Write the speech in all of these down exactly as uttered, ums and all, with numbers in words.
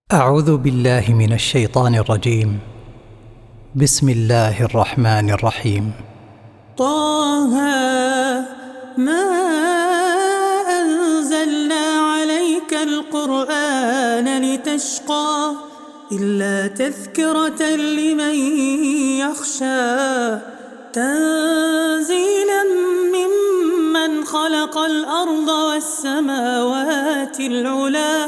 أعوذ بالله من الشيطان الرجيم. بسم الله الرحمن الرحيم. طه ما أنزلنا عليك القرآن لتشقى إلا تذكرة لمن يخشى تنزيلا ممن خلق الأرض والسماوات العلى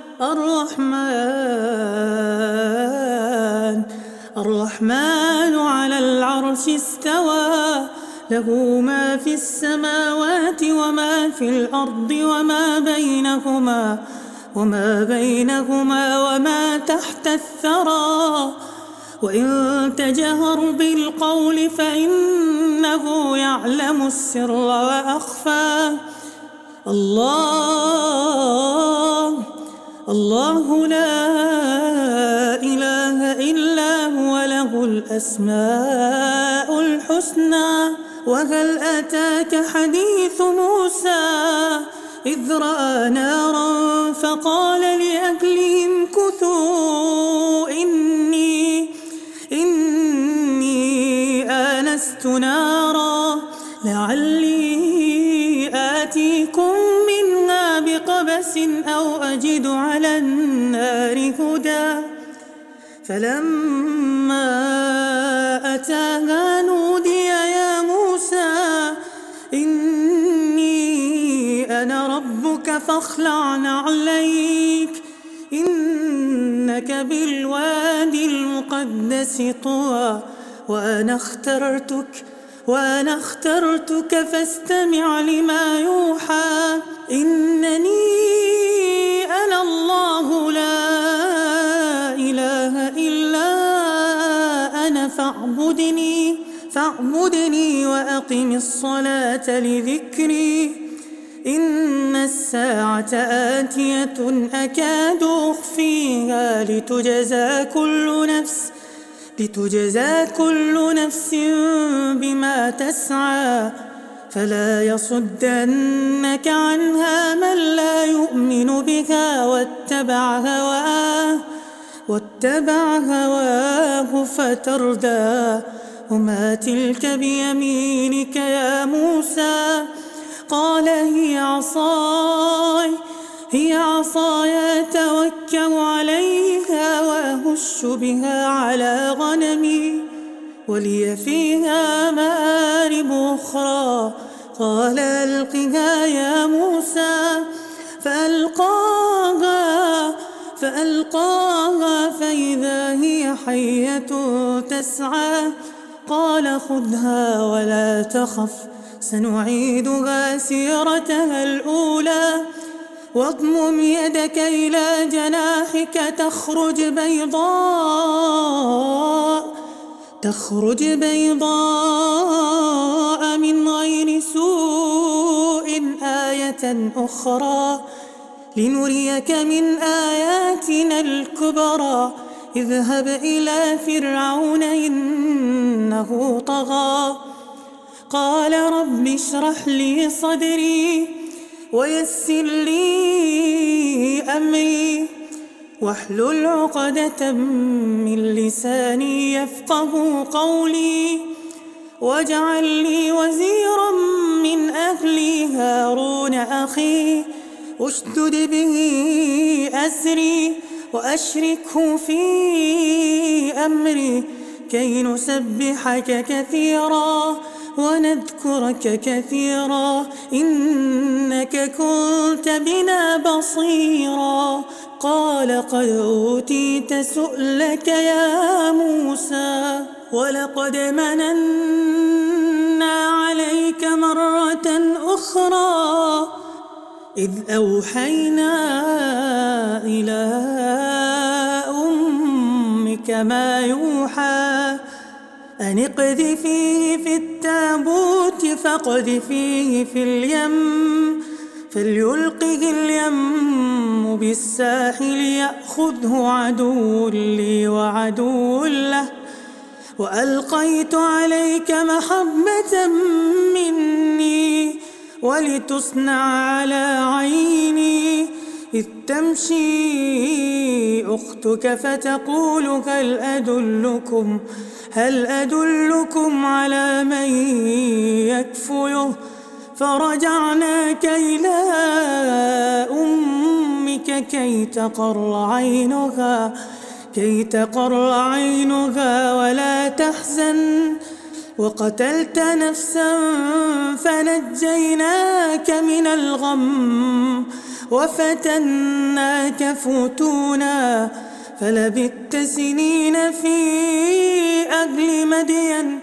الرحمن الرحمن على العرش استوى له ما في السماوات وما في الأرض وما بينهما وما بينهما وما تحت الثرى وإن تجهر بالقول فإنه يعلم السر وأخفى الله الله لا إله إلا هو له الأسماء الحسنى وهل أتاك حديث موسى إذ رأى نارا فقال لأهلهم كثوا إني إني آنست نارا لعلي آتيكم منها بقبس أو أجد على النار هدى فلما أتاها نودي يا موسى إني أنا ربك فاخلع نعليك إنك بالوادي المقدس طوى وأنا اخترتك وأنا اخترتك فاستمع لما يوحى إنني أنا الله لا إله إلا أنا فاعبدني فاعبدني وأقم الصلاة لذكري إن الساعة آتية أكاد أخفيها لتجزى كل نفس لتجزى كل نفس بما تسعى فلا يصدنك عنها من لا يؤمن بها واتبع هواه واتبع هواه فتردى وما تلك بيمينك يا موسى قال هي عصاي هي عصاي أتوكل عليها وأهش بها على غنمي ولي فيها مآرب أخرى قال ألقها يا موسى فألقاها فألقاها فإذا هي حية تسعى قال خذها ولا تخف سنعيدها سيرتها الأولى واضمم يدك إلى جناحك تخرج بيضاء تخرج بيضاء من غير سوء آية أخرى لنريك من آياتنا الكبرى اذهب إلى فرعون إنه طغى قال رب اشرح لي صدري ويسر لي أمري واحلل عقدة من لساني يفقه قولي واجعل لي وزيرا من أهلي هارون أخي اشدد به أزري وأشركه في أمري كي نسبحك كثيرا ونذكرك كثيرا إنك كنت بنا بصيرا قال قد أوتيت سؤلك يا موسى ولقد مننا عليك مرة أخرى إذ أوحينا إلى أمك ما يوحى أن اقذفيه في التابوت فاقذفيه في اليم فليلقه اليم بالساحل يأخذه عدو لي وعدو له وألقيت عليك محبة مني ولتصنع على عيني إذ تمشي أختي جئتك فتقول هل أدلكم هل أدلكم على من يكفله فرجعناك إلى أمك كي تقر عينها كي تقر عينها ولا تحزن وقتلت نفسا فنجيناك من الغم وفتناك فتونا فلبثت سنين في أهل مدين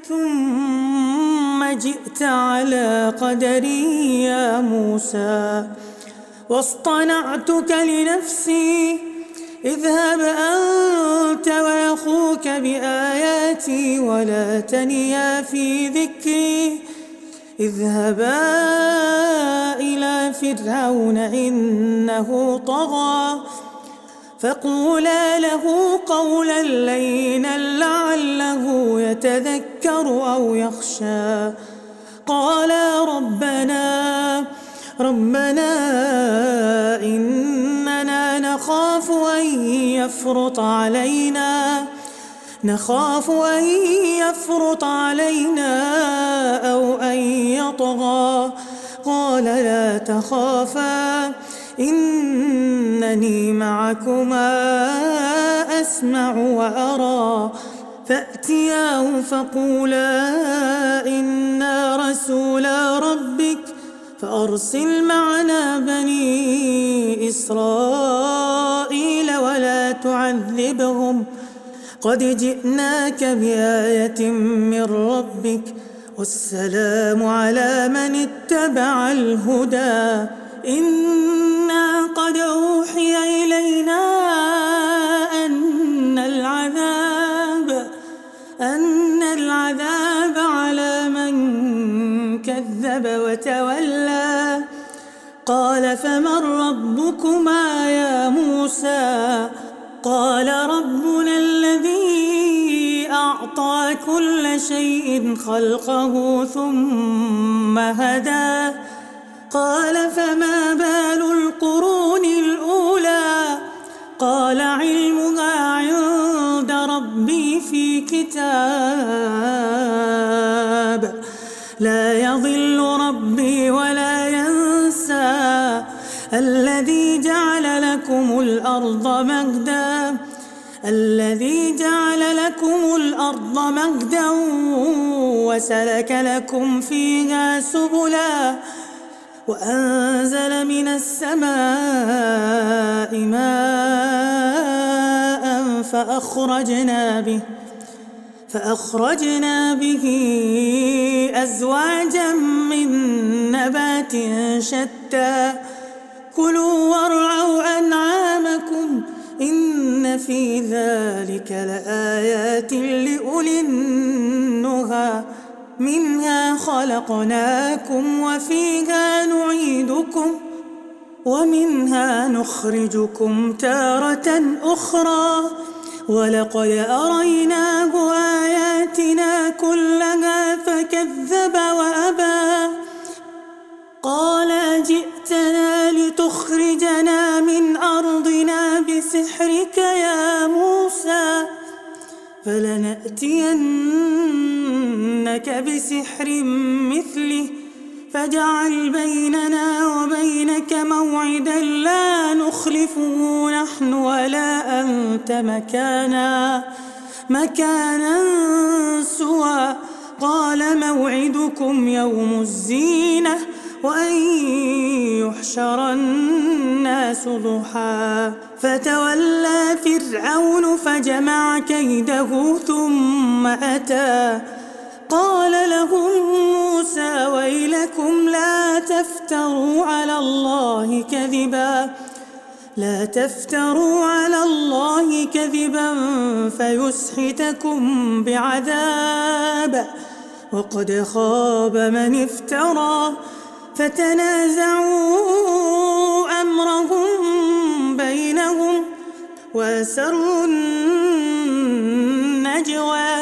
ثم جئت على قدري يا موسى واصطنعتك لنفسي اذهب أنت وأخوك بآياتي ولا تنيا في ذكري اذهبا إلى فرعون إنه طغى فقولا له قولا لينا لعله يتذكر أو يخشى قالا ربنا ربنا إننا نخاف أن يفرط علينا نخاف أن يفرط علينا أو أن يطغى قال لا تخافا إنني معكما أسمع وأرى فأتياه فقولا إنا رسولا ربك فأرسل معنا بني إسرائيل ولا تعذبهم قد جئناك بآية من ربك والسلام على من اتبع الهدى إنا قد أوحي إلينا أن العذاب أن العذاب على من كذب وتولى قال فمن ربكما يا موسى قال ربنا الذي أعطى كل شيء خلقه ثم هدى قال فما بال القرون الأولى قال علمها عند ربي في كتاب لا يضل ربي ولا ينسى الذي جعل لكم الأرض مهدا الذي جعل لكم الأرض مهدا وسلك لكم فيها سبلا وأنزل من السماء ماء فأخرجنا به فأخرجنا به أزواجا من نبات شتى كلوا وارعوا أنعامكم إن في ذلك لآيات لأولي النهى منها خلقناكم وفيها نعيدكم ومنها نخرجكم تارة أخرى ولقد أريناه آياتنا كلها فكذب وأبى قال جئتنا لتخرجنا من أرضنا بسحرك يا موسى فلنأتينك بسحر مثله فاجعل بيننا وبينك موعدا لا نخلفه نحن ولا أنت مكانا مكانا سوى قال موعدكم يوم الزينة وأن يحشر الناس ضحى فتولى فرعون فجمع كيده ثم أتى قال لهم موسى ويلكم لا تفتروا على الله كذبا لا تفتروا على الله كذبا فيسحتكم بعذاب وقد خاب من افترى فتنازعوا أمرهم بينهم وأسروا النجوى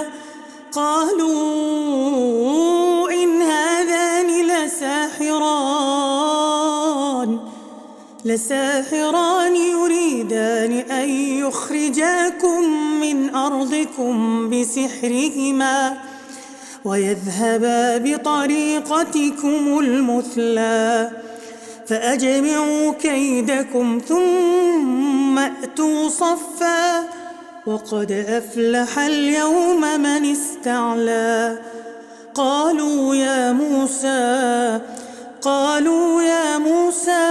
قالوا إن هذان لساحران لساحران يريدان أن يخرجاكم من أرضكم بسحرهما ويذهبا بطريقتكم المثلى فأجمعوا كيدكم ثم أتوا صفا وقد أفلح اليوم من استعلى قالوا يا موسى قالوا يا موسى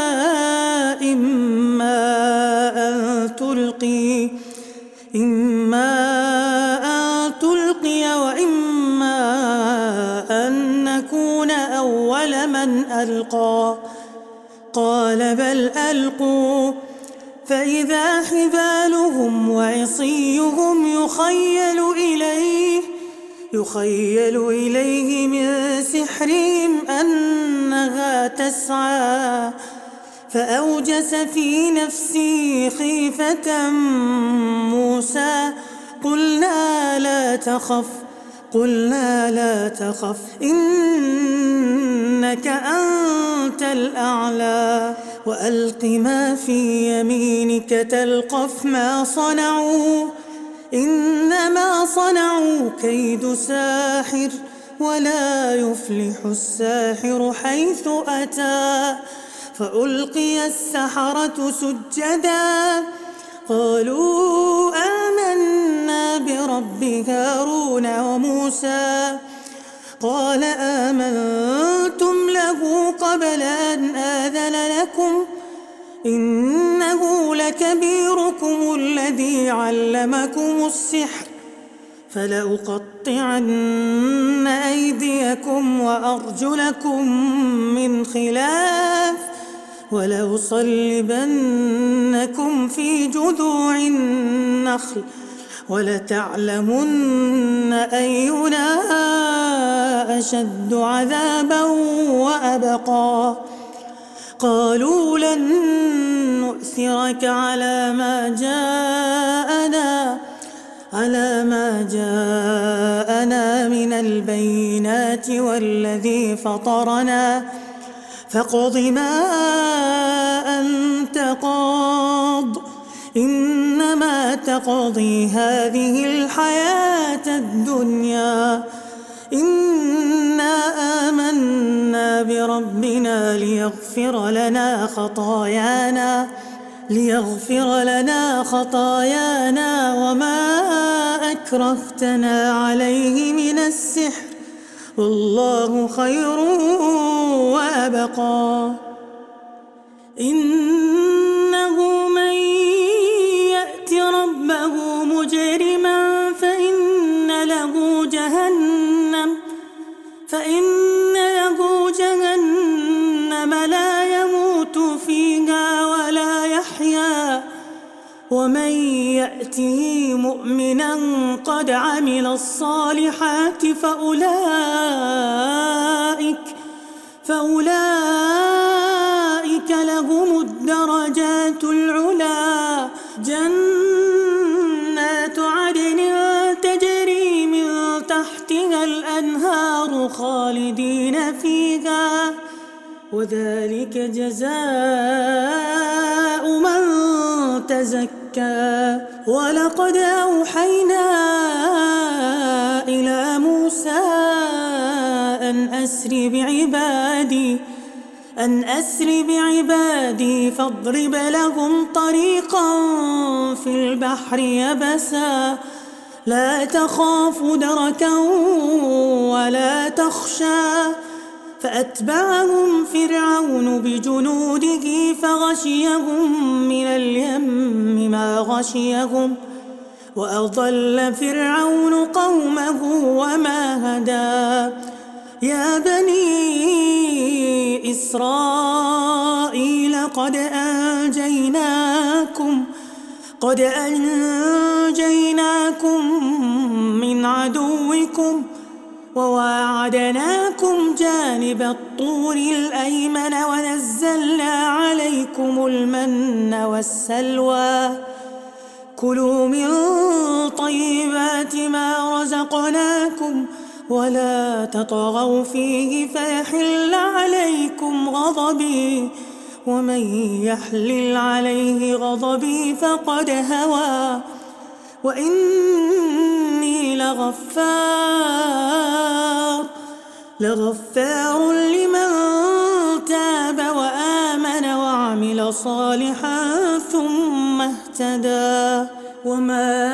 إما أن تلقي إما أن تلقي وإما أن نكون أول من ألقى قال بل ألقوا فإذا حبالهم وعصيهم يخيل إليه يخيل إليه من سحرهم أنها تسعى فأوجس في نفسه خيفة موسى قلنا لا تخف قلنا لا تخف إنك أنت الأعلى وألق ما في يمينك تلقف ما صنعوا إنما صنعوا كيد ساحر ولا يفلح الساحر حيث أتى فألقي السحرة سجدا قالوا آمنا برب هارون وموسى قال آمنتم له قبل أن آذن لكم إنه لكبيركم الذي علمكم السحر فلأقطعن أيديكم وأرجلكم من خلاف ولأصلبنكم في جذوع النخل ولتعلمن أينا أشد عذابا وأبقى قالوا لن نؤثرك على ما جاءنا على ما جاءنا من البينات والذي فطرنا فاقض ما أنت قاض إنما تقضي هذه الحياة الدنيا إنا آمنا بربنا ليغفر لنا خطايانا ليغفر لنا خطايانا وما أكرهتنا عليه من السحر والله خير وأبقى إنه من يأت ربه مجرما فإن له جهنم فإن له جهنم لا يموت فيها ولا يحيا ومن يأته مؤمنا قد عمل الصالحات فأولئك فأولئك لهم الدرجات العلى جنات عدن تجري من تحتها الأنهار خالدين فيها وذلك جزاء من تزكى ولقد أوحينا إلى موسى أن أسر بعبادي أن أسر بعبادي فاضرب لهم طريقا في البحر يبسا لا تخاف دركا ولا تخشى فأتبعهم فرعون بجنوده فغشيهم من اليم ما غشيهم وأضل فرعون قومه وما هدى يا بني إسرائيل قد أنجيناكم قد أنجيناكم من عدوكم وواعدناكم جانب الطور الأيمن ونزلنا عليكم المن والسلوى كلوا من طيبات ما رزقناكم ولا تطغوا فيه فيحل عليكم غضبي ومن يحلل عليه غضبي فقد هوى وإني لغفار لغفار لمن تاب وآمن وعمل صالحا ثم اهتدى وما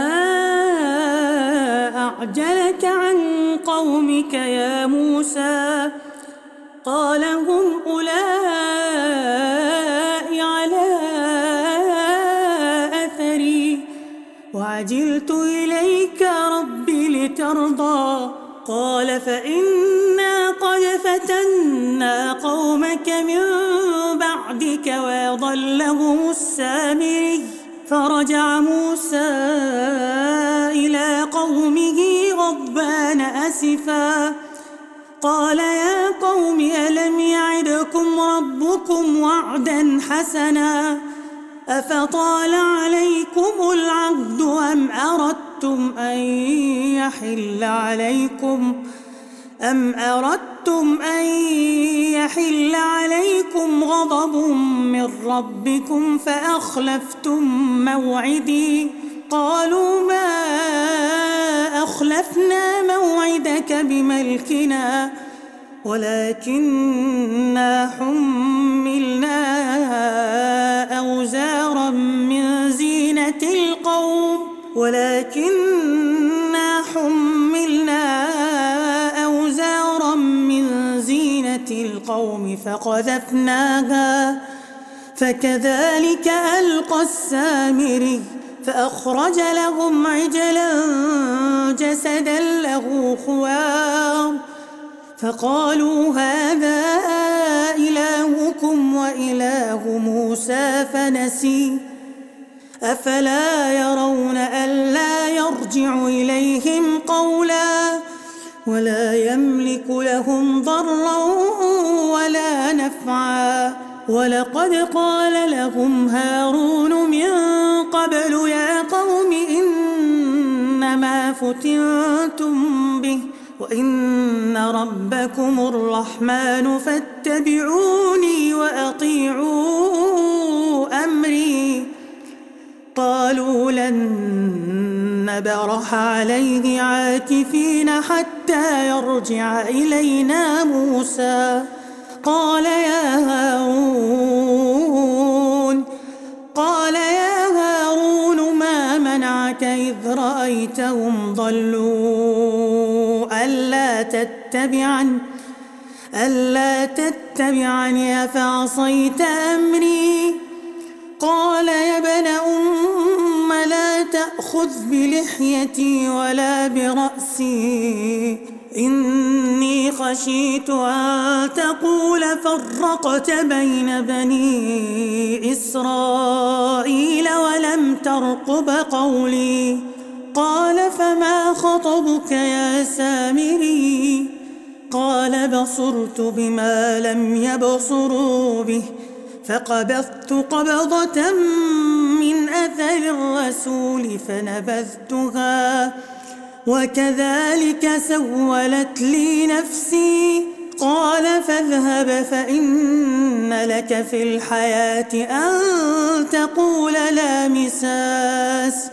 أعجلك عن قومك يا موسى قال هم أولئك على أثري وعجلت إليك ربي لترضى قال فإنا قد فتنا قومك من بعدك ويضلهم السامري فرجع موسى إلى قومه غضبان أسفا قال يا قوم ألم يعدكم ربكم وعدا حسنا أفطال عليكم العهد أم أردتم أن يحل عليكم أم أردتم أن يحل عليكم غضب من ربكم فأخلفتم موعدي قالوا ما أخلفنا موعدك بملكنا ولكننا حملنا أوزارا من زينة القوم ولكننا حملنا أوزارا من زينة القوم فقذفناها فكذلك ألقى السامري فأخرج لهم عجلا جسدا له خوار فقالوا هذا إلهكم وإله موسى فنسي أفلا يرون ألا يرجع إليهم قولا ولا يملك لهم ضرا ولا نفعا ولقد قال لهم هارون من قبل يا قوم إنما فتنتم به وإن ربكم الرحمن فاتبعوني وأطيعوا أمري قالوا لن نبرح عليه عاكفين حتى يرجع إلينا موسى قال يا هارون قال يا هارون ما منعك إذ رأيتهم ضلوا ألا تتبعني ألا تتبعني أفعصيت أمري قال يا ابن أم لا تأخذ بلحيتي ولا برأسي إني خشيت أن تقول فرقت بين بني إسرائيل ولم ترقب قولي قال فما خطبك يا سامري قال بصرت بما لم يبصروا به فقبضت قبضة من أثر الرسول فنبذتها وكذلك سولت لي نفسي قال فاذهب فإن لك في الحياة أن تقول لا مساس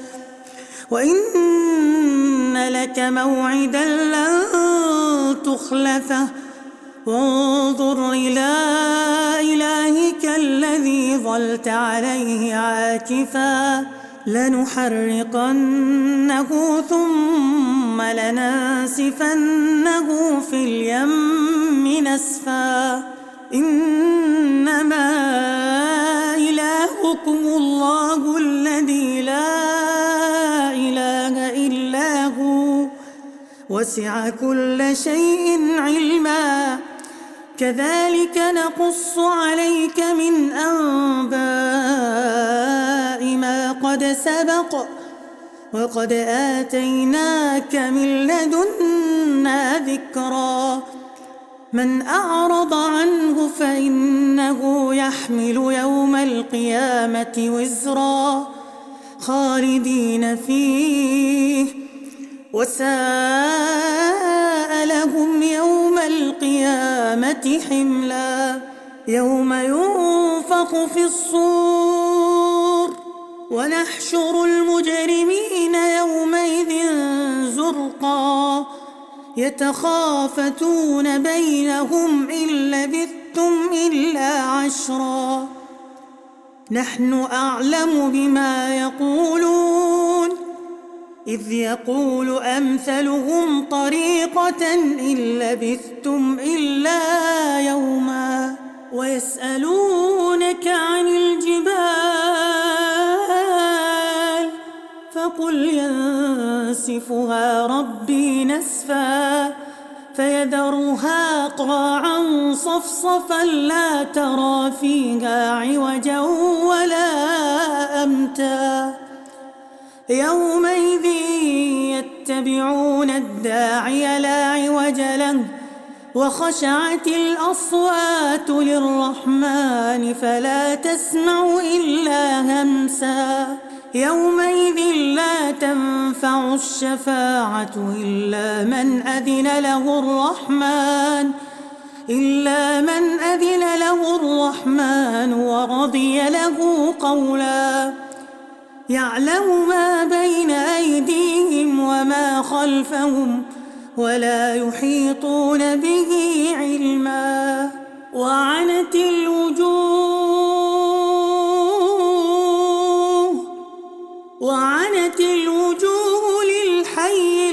وإن لك موعدا لن تخلفه وانظر إلى إلهك الذي ظلت عليه عاكفا لنحرقنه ثم لننسفنه في اليم نسفا إنما إلهكم الله الذي لا إله إلا هو وسع كل شيء علما كذلك نقص عليك من أنباء ما قد سبق وقد آتيناك من لدنا ذكرا من أعرض عنه فإنه يحمل يوم القيامة وزرا خالدين فيه وساء لهم يوم القيامة حملا يوم ينفخ وينفخ في الصور ونحشر المجرمين يومئذ زرقا يتخافتون بينهم إن لبثتم إلا عشرا نحن أعلم بما يقولون إذ يقول أمثلهم طريقة إن لبثتم إلا يوما ويسألونك عن الجبال فقل ينسفها ربي نسفا فيذرها قاعا صفصفا لا ترى فيها عوجا ولا أمتا يومئذ يتبعون الداعي لا عوج له وخشعت الأصوات للرحمن فلا تسمع إلا همسا يومئذ لا تنفع الشفاعة إلا من أذن له الرحمن إلا من أذن له الرحمن ورضي له قولا يعلم ما بين أيديهم وما خلفهم ولا يحيطون به علما وعنت الوجوه وعنت الوجوه للحي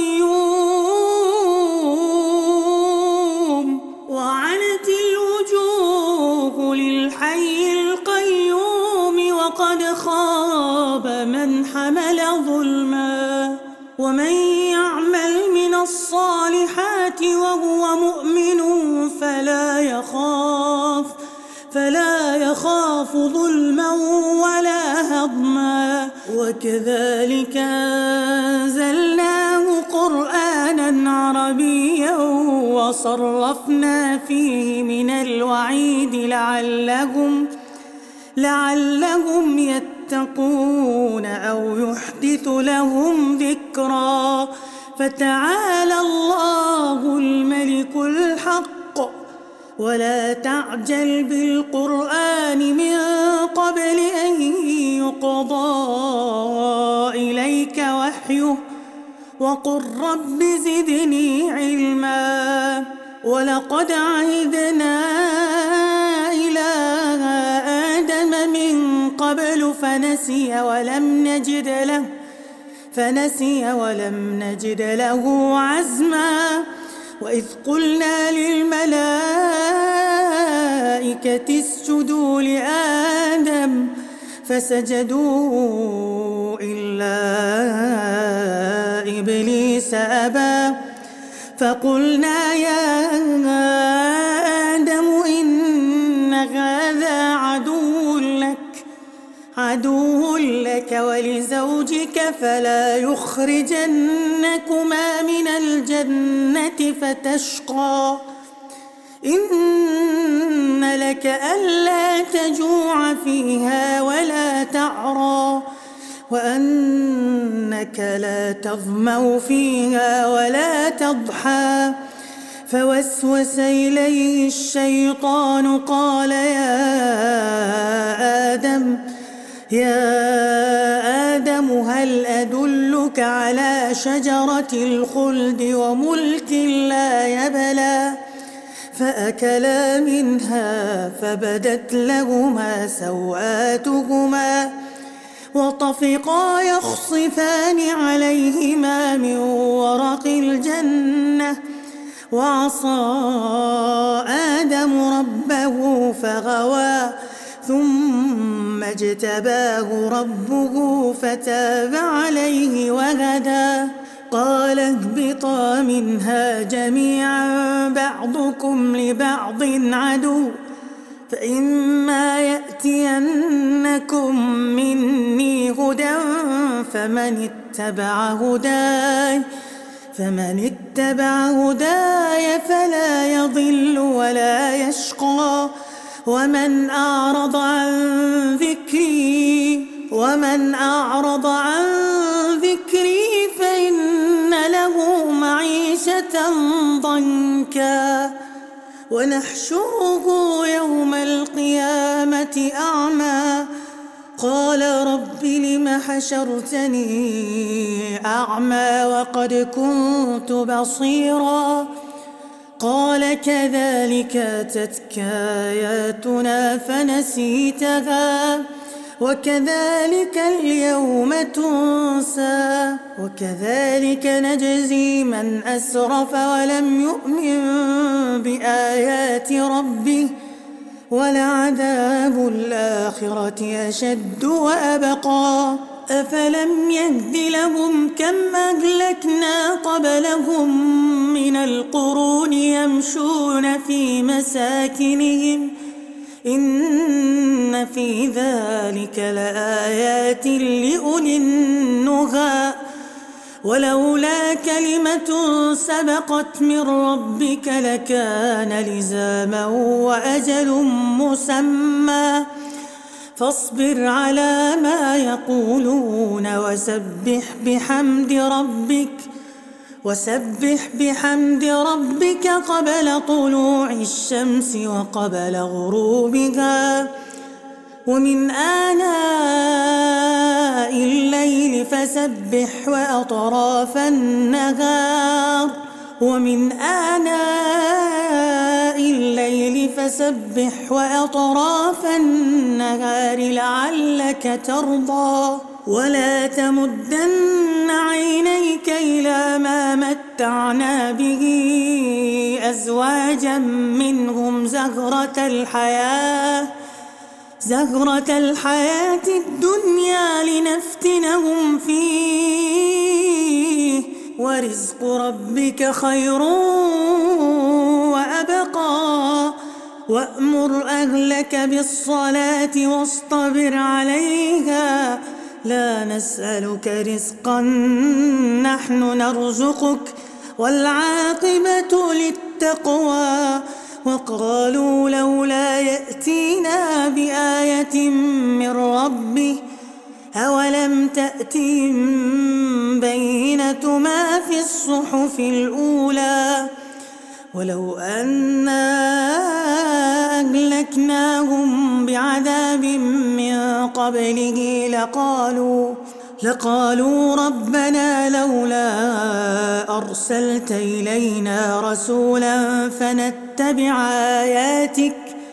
القيوم وعنت الوجوه للحي القيوم وقد خاب من حمل ظلما ومن يعمل من الصالحات وهو مؤمن فلا يخاف فلا يخاف ظلما ولا هضما وكذلك أنزلناه قرآنا عربيا وصرفنا فيه من الوعيد لعلهم لعلهم يتقون أو يحدث لهم ذكرا فتعالى الله الملك الحق ولا تعجل بالقرآن من قبل أن يقضى إليك وحيه وقل رب زدني علما ولقد عهدنا إلى آدم من قبل فنسي ولم نجد له فنسي ولم نجد له عزما وإذ قلنا للملائكة اسجدوا لآدم فسجدوا إلا إبليس أبى فقلنا يا آدم إن هذا عدو لك عدو لك ولزوجك فلا يخرجنكما من الجنة فتشقى إن لك ألا تجوع فيها ولا تعرى وأنك لا تظمأ فيها ولا تضحى فوسوس إليه الشيطان قال يا آدم يا آدم هل أدلك على شجرة الخلد وملك لا يبلى فأكلا منها فبدت لهما سوآتهما وطفقا يخصفان عليهما من ورق الجنة وعصى آدم ربه فغوى ثم اجتباه ربه فتاب عليه وهدى قال اهبطا منها جميعا بعضكم لبعض عدو فإما يأتينكم مني هدى فمن اتبع هداي فمن اتبع هداي فلا يضل ولا يشقى ومن أعرض عن ذكري ومن أعرض عن ذكري فإن له معيشة ضنكا ونحشره يوم القيامة أعمى قال رب لم حشرتني أعمى وقد كنت بصيرا قال كذلك أتتك آياتنا فنسيتها وكذلك اليوم تنسى وكذلك نجزي من أسرف ولم يؤمن بآيات ربه ولعذاب الآخرة أشد وأبقى أفلم يهد لهم كم أهلكنا قبلهم من القرون يمشون في مساكنهم إن في ذلك لآيات لأولي النهى ولولا كلمة سبقت من ربك لكان لزاما وأجل مسمى فاصبر على ما يقولون وسبح بحمد ربك وسبح بحمد ربك قبل طلوع الشمس وقبل غروبها ومن آناء الليل فسبح وأطراف النهار ومن آناء الليل فسبح وأطراف النهار لعلك ترضى ولا تمدن عينيك إلى ما متعنا به أزواجا منهم زهرة الحياة زهرة الحياة الدنيا لنفتنهم فيه ورزق ربك خير وأبقى وأمر أهلك بالصلاة واصطبر عليها لا نسألك رزقا نحن نرزقك والعاقبة للتقوى وقالوا لولا يأتينا بآية من ربه أولم تأتهم بينة ما في الصحف الأولى ولو أنا أهلكناهم بعذاب من قبله لقالوا لقالوا ربنا لولا أرسلت إلينا رسولا فنتبع آياتك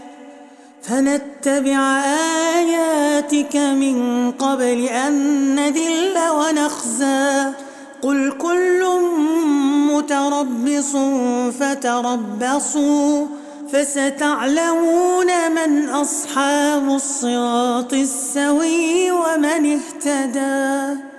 فنتبع آياتك من قبل أن نذل ونخزى قل كل متربص فتربصوا فستعلمون من أصحاب الصراط السوي ومن اهتدى.